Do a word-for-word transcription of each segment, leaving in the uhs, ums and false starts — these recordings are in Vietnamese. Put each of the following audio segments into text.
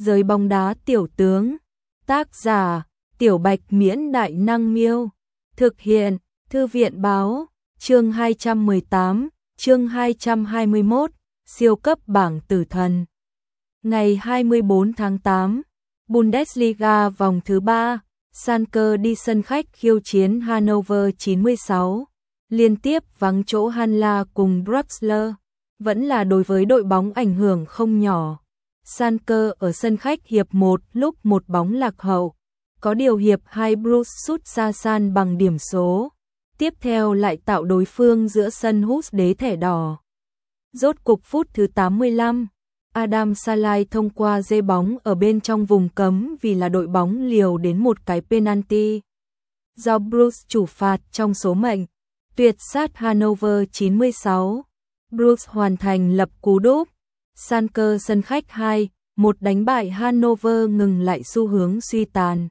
Giới bóng đá tiểu tướng. Tác giả: Tiểu Bạch Miễn Đại Năng Miêu. Thực hiện: Thư viện Báo. Chương hai trăm mười tám, chương hai trăm hai mươi mốt, siêu cấp bảng tử thần. Ngày hai mươi bốn tháng tám, Bundesliga vòng thứ ba, Schalke đi sân khách khiêu chiến Hannover chín mươi sáu, liên tiếp vắng chỗ Hanla cùng Draxler, vẫn là đối với đội bóng ảnh hưởng không nhỏ. Schalke ở sân khách hiệp một lúc một bóng lạc hậu, có điều hiệp hai Bruce sút xa san bằng điểm số, tiếp theo lại tạo đối phương giữa sân hút đế thẻ đỏ. Rốt cục phút thứ tám mươi lăm, Adam Salai thông qua dê bóng ở bên trong vùng cấm vì là đội bóng liều đến một cái penalty. Do Bruce chủ phạt trong số mệnh, tuyệt sát Hannover chín mươi sáu. Bruce hoàn thành lập cú đúp. Schalke sân khách hai một đánh bại Hannover, ngừng lại xu hướng suy tàn.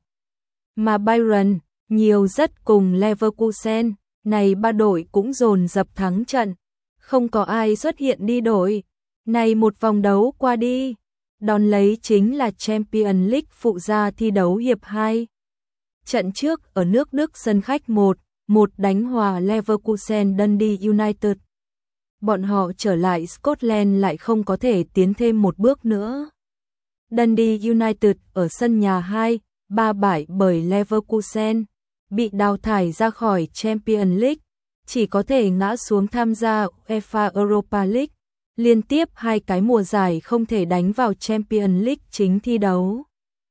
Mà Bayern, nhiều rất cùng Leverkusen, này ba đội cũng dồn dập thắng trận. Không có ai xuất hiện đi đổi. Này một vòng đấu qua đi, đón lấy chính là Champions League phụ gia thi đấu hiệp hai. Trận trước ở nước Đức sân khách một một đánh hòa Leverkusen Dundee United. Bọn họ trở lại Scotland lại không có thể tiến thêm một bước nữa. Dundee United ở sân nhà hai ba bại bởi Leverkusen, bị đào thải ra khỏi Champions League, chỉ có thể ngã xuống tham gia UEFA Europa League. Liên tiếp hai cái mùa giải không thể đánh vào Champions League chính thi đấu.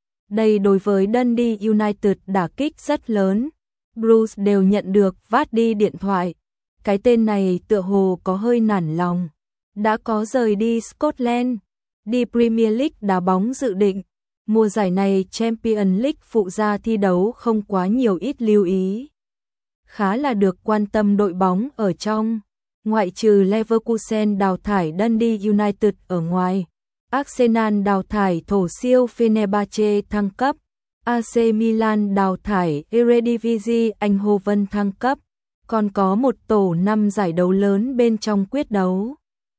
Đây đối với Dundee United đả kích rất lớn. Bruce đều nhận được vát đi điện thoại. Cái tên này tựa hồ có hơi nản lòng. Đã có rời đi Scotland, đi Premier League đá bóng dự định. Mùa giải này Champions League phụ gia thi đấu không quá nhiều, ít lưu ý. Khá là được quan tâm đội bóng ở trong. Ngoại trừ Leverkusen đào thải Dundee United ở ngoài, Arsenal đào thải thổ siêu Fenerbahce thăng cấp, a xê Milan đào thải Eredivisie Eindhoven thăng cấp, còn có một tổ năm giải đấu lớn bên trong quyết đấu.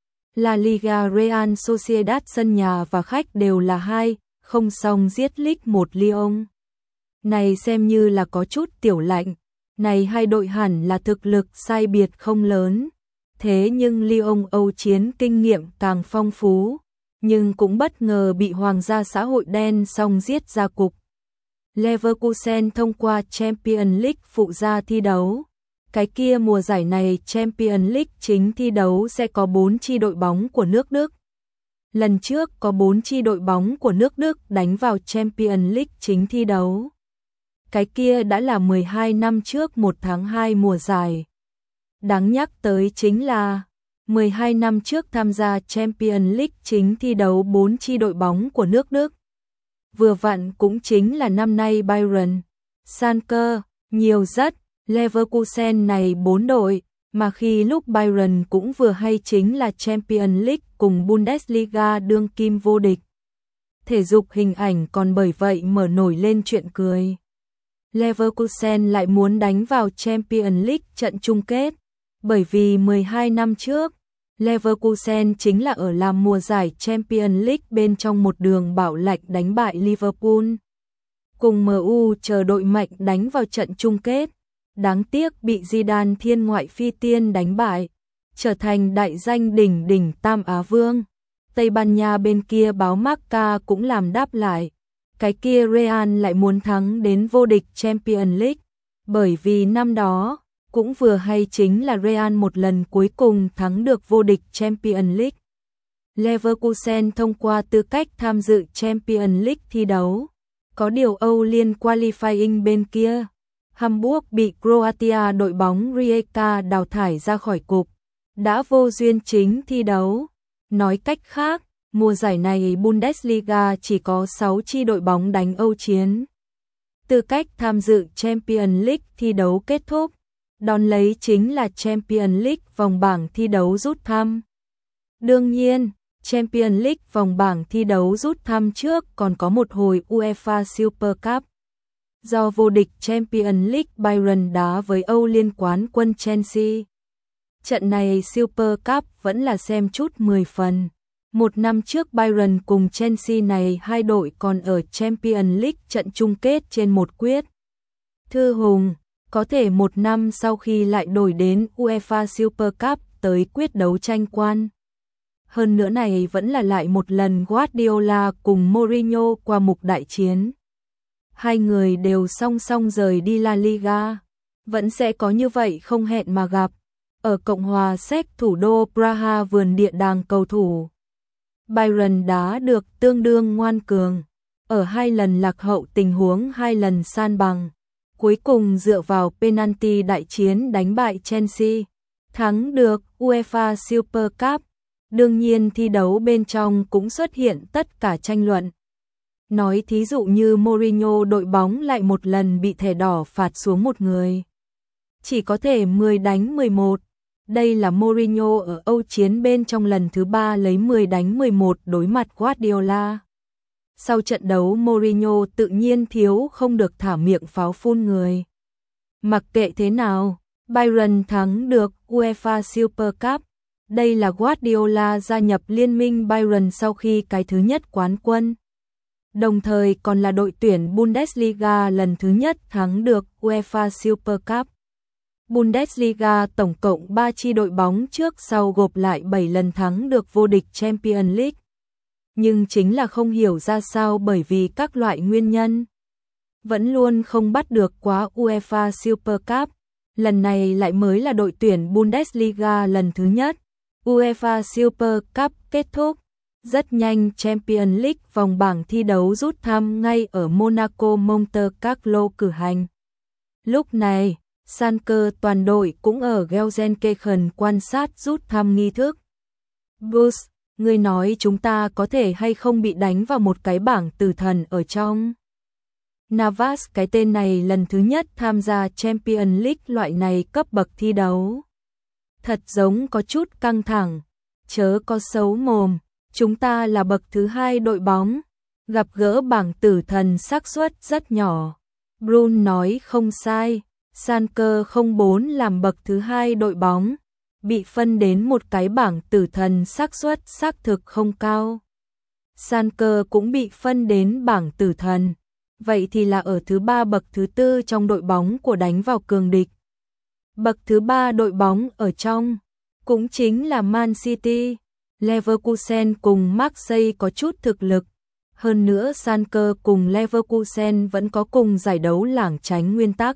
La Liga Real Sociedad sân nhà và khách đều là hai không xong giết Ligue một Lyon. Này xem như là có chút tiểu lạnh, này hai đội hẳn là thực lực sai biệt không lớn. Thế nhưng Lyon Âu chiến kinh nghiệm càng phong phú, nhưng cũng bất ngờ bị Hoàng gia xã hội đen song giết ra cục. Leverkusen thông qua Champions League phụ gia thi đấu. Cái kia mùa giải này Champions League chính thi đấu sẽ có bốn chi đội bóng của nước Đức. Lần trước có bốn chi đội bóng của nước Đức đánh vào Champions League chính thi đấu. Cái kia đã là mười hai năm trước một tháng hai mùa giải. Đáng nhắc tới chính là mười hai năm trước tham gia Champions League chính thi đấu bốn chi đội bóng của nước Đức. Vừa vặn cũng chính là năm nay Bayern, Schalke, nhiều rất, Leverkusen này bốn đội, mà khi lúc Bayern cũng vừa hay chính là Champions League cùng Bundesliga đương kim vô địch. Thể dục hình ảnh còn bởi vậy mở nổi lên chuyện cười. Leverkusen lại muốn đánh vào Champions League trận chung kết. Bởi vì mười hai năm trước, Leverkusen chính là ở làm mùa giải Champions League bên trong một đường bảo lạch đánh bại Liverpool. Cùng em u chờ đội mạnh đánh vào trận chung kết. Đáng tiếc bị Zidane thiên ngoại phi tiên đánh bại, trở thành đại danh đỉnh đỉnh Tam Á Vương. Tây Ban Nha bên kia báo Marca cũng làm đáp lại. Cái kia Real lại muốn thắng đến vô địch Champions League. Bởi vì năm đó cũng vừa hay chính là Real một lần cuối cùng thắng được vô địch Champions League. Leverkusen thông qua tư cách tham dự Champions League thi đấu. Có điều Âu Liên qualifying bên kia, Hamburg bị Croatia đội bóng Rijeka đào thải ra khỏi cục, đã vô duyên chính thi đấu. Nói cách khác, mùa giải này Bundesliga chỉ có sáu chi đội bóng đánh Âu chiến. Tư cách tham dự Champions League thi đấu kết thúc. Đón lấy chính là Champions League vòng bảng thi đấu rút thăm. Đương nhiên, Champions League vòng bảng thi đấu rút thăm trước còn có một hồi UEFA Super Cup. Do vô địch Champions League Bayern đá với Âu Liên quán quân Chelsea. Trận này Super Cup vẫn là xem chút mười phần. Một năm trước Bayern cùng Chelsea này hai đội còn ở Champions League trận chung kết trên một quyết. Thư hùng, có thể một năm sau khi lại đổi đến UEFA Super Cup tới quyết đấu tranh quan. Hơn nữa này vẫn là lại một lần Guardiola cùng Mourinho qua mục đại chiến. Hai người đều song song rời đi La Liga. Vẫn sẽ có như vậy không hẹn mà gặp. Ở Cộng hòa Séc thủ đô Praha vườn địa đàng cầu thủ. Bayern đá được tương đương ngoan cường. Ở hai lần lạc hậu tình huống hai lần san bằng. Cuối cùng dựa vào penalty đại chiến đánh bại Chelsea. Thắng được UEFA Super Cup. Đương nhiên thi đấu bên trong cũng xuất hiện tất cả tranh luận. Nói thí dụ như Mourinho đội bóng lại một lần bị thẻ đỏ phạt xuống một người. Chỉ có thể mười đánh mười một. Đây là Mourinho ở Âu chiến bên trong lần thứ ba lấy mười đánh mười một đối mặt Guardiola. Sau trận đấu Mourinho tự nhiên thiếu không được thả miệng pháo phun người. Mặc kệ thế nào, Bayern thắng được UEFA Super Cup. Đây là Guardiola gia nhập liên minh Bayern sau khi cái thứ nhất quán quân. Đồng thời còn là đội tuyển Bundesliga lần thứ nhất thắng được UEFA Super Cup. Bundesliga tổng cộng ba chi đội bóng trước sau gộp lại bảy lần thắng được vô địch Champions League. Nhưng chính là không hiểu ra sao bởi vì các loại nguyên nhân. Vẫn luôn không bắt được quá UEFA Super Cup. Lần này lại mới là đội tuyển Bundesliga lần thứ nhất. UEFA Super Cup kết thúc. Rất nhanh Champions League vòng bảng thi đấu rút thăm ngay ở Monaco Monte Carlo cử hành. Lúc này, Schalke toàn đội cũng ở Gelsenkirchen quan sát rút thăm nghi thức. Gus, ngươi nói chúng ta có thể hay không bị đánh vào một cái bảng tử thần ở trong. Navas cái tên này lần thứ nhất tham gia Champions League loại này cấp bậc thi đấu. Thật giống có chút căng thẳng, chớ có xấu mồm, chúng ta là bậc thứ hai đội bóng, gặp gỡ bảng tử thần xác suất rất nhỏ. Brun nói không sai, Schalke không bốn làm bậc thứ hai đội bóng, bị phân đến một cái bảng tử thần xác suất xác thực không cao. Schalke cũng bị phân đến bảng tử thần, vậy thì là ở thứ ba bậc thứ tư trong đội bóng của đánh vào cường địch. Bậc thứ ba đội bóng ở trong, cũng chính là Man City, Leverkusen cùng Marseille có chút thực lực. Hơn nữa Schalke cùng Leverkusen vẫn có cùng giải đấu lảng tránh nguyên tắc.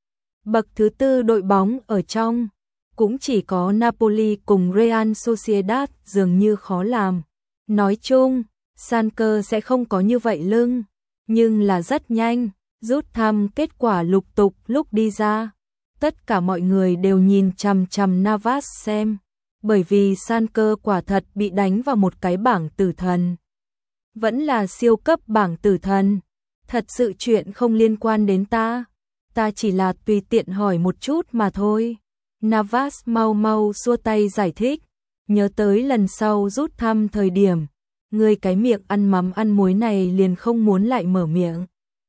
Bậc thứ tư đội bóng ở trong, cũng chỉ có Napoli cùng Real Sociedad dường như khó làm. Nói chung, Schalke sẽ không có như vậy lưng, nhưng là rất nhanh, rút thăm kết quả lục tục lúc đi ra. Tất cả mọi người đều nhìn chằm chằm Navas xem, bởi vì Schalke quả thật bị đánh vào một cái bảng tử thần. Vẫn là siêu cấp bảng tử thần, thật sự chuyện không liên quan đến ta, ta chỉ là tùy tiện hỏi một chút mà thôi. Navas mau mau xua tay giải thích, nhớ tới lần sau rút thăm thời điểm, người cái miệng ăn mắm ăn muối này liền không muốn lại mở miệng.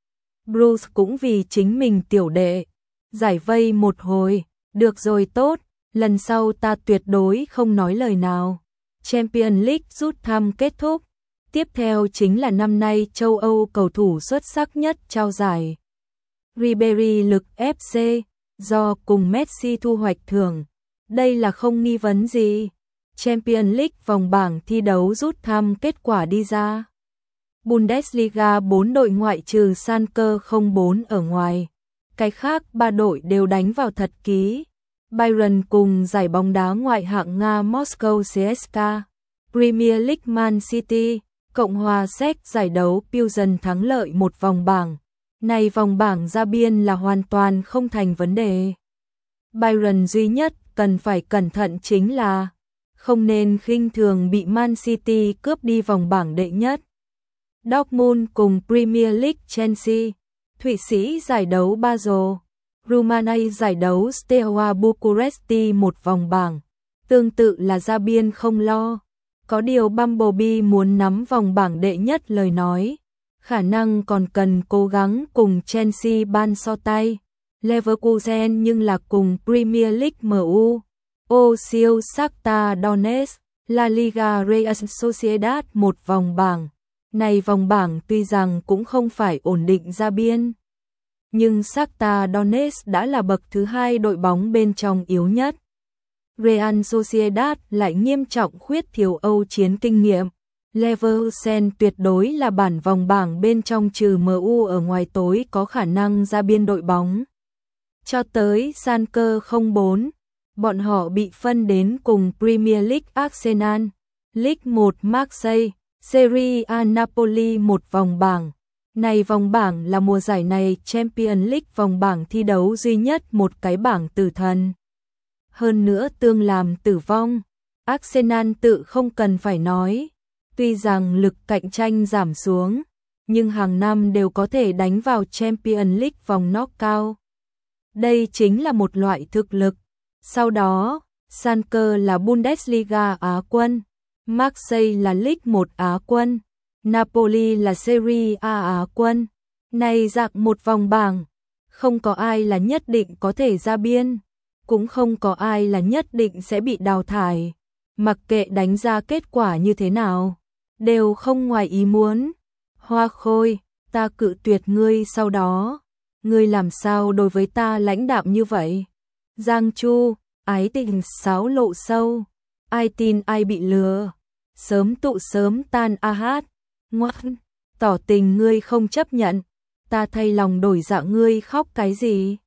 Bruce cũng vì chính mình tiểu đệ, giải vây một hồi, được rồi tốt, lần sau ta tuyệt đối không nói lời nào. Champions League rút thăm kết thúc, tiếp theo chính là năm nay châu Âu cầu thủ xuất sắc nhất trao giải. Ribery lực ép xê, do cùng Messi thu hoạch thưởng, đây là không nghi vấn gì. Champions League vòng bảng thi đấu rút thăm kết quả đi ra. Bundesliga bốn đội ngoại trừ Schalke không bốn ở ngoài. Cái khác ba đội đều đánh vào thật ký. Bayern cùng giải bóng đá ngoại hạng Nga Moscow xê ét ca. Premier League Man City, Cộng hòa Séc giải đấu Pilsen thắng lợi một vòng bảng. Này vòng bảng ra biên là hoàn toàn không thành vấn đề. Bayern duy nhất cần phải cẩn thận chính là không nên khinh thường bị Man City cướp đi vòng bảng đệ nhất. Dortmund cùng Premier League Chelsea, Thụy Sĩ giải đấu Basel, Rumania giải đấu Steaua Bucuresti một vòng bảng. Tương tự là ra biên không lo. Có điều Bumblebee muốn nắm vòng bảng đệ nhất lời nói, khả năng còn cần cố gắng cùng Chelsea ban so tay. Leverkusen nhưng là cùng Premier League em u, ô siêu Shakhtar Donetsk. La Liga Real Sociedad một vòng bảng. Này vòng bảng tuy rằng cũng không phải ổn định ra biên, nhưng Shakhtar Donetsk đã là bậc thứ hai đội bóng bên trong yếu nhất. Real Sociedad lại nghiêm trọng khuyết thiếu Âu chiến kinh nghiệm. Leverkusen tuyệt đối là bản vòng bảng bên trong trừ em u ở ngoài tối có khả năng ra biên đội bóng. Cho tới Schalke không bốn, bọn họ bị phân đến cùng Premier League Arsenal, League một Marseille, Serie A Napoli một vòng bảng. Này vòng bảng là mùa giải này Champions League vòng bảng thi đấu duy nhất một cái bảng tử thần. Hơn nữa tương làm tử vong, Arsenal tự không cần phải nói. Tuy rằng lực cạnh tranh giảm xuống, nhưng hàng năm đều có thể đánh vào Champions League vòng knockout. Đây chính là một loại thực lực. Sau đó, Schalke là Bundesliga Á quân, Marseille là League một Á quân, Napoli là Serie A Á quân. Này dạng một vòng bảng, không có ai là nhất định có thể ra biên, cũng không có ai là nhất định sẽ bị đào thải. Mặc kệ đánh ra kết quả như thế nào, đều không ngoài ý muốn. Hoa Khôi, ta cự tuyệt ngươi sau đó. Ngươi làm sao đối với ta lãnh đạm như vậy? Giang Chu, ái tình sáo lộ sâu. Ai tin ai bị lừa. Sớm tụ sớm tan a hát. Ngoan, tỏ tình ngươi không chấp nhận. Ta thay lòng đổi dạ ngươi khóc cái gì?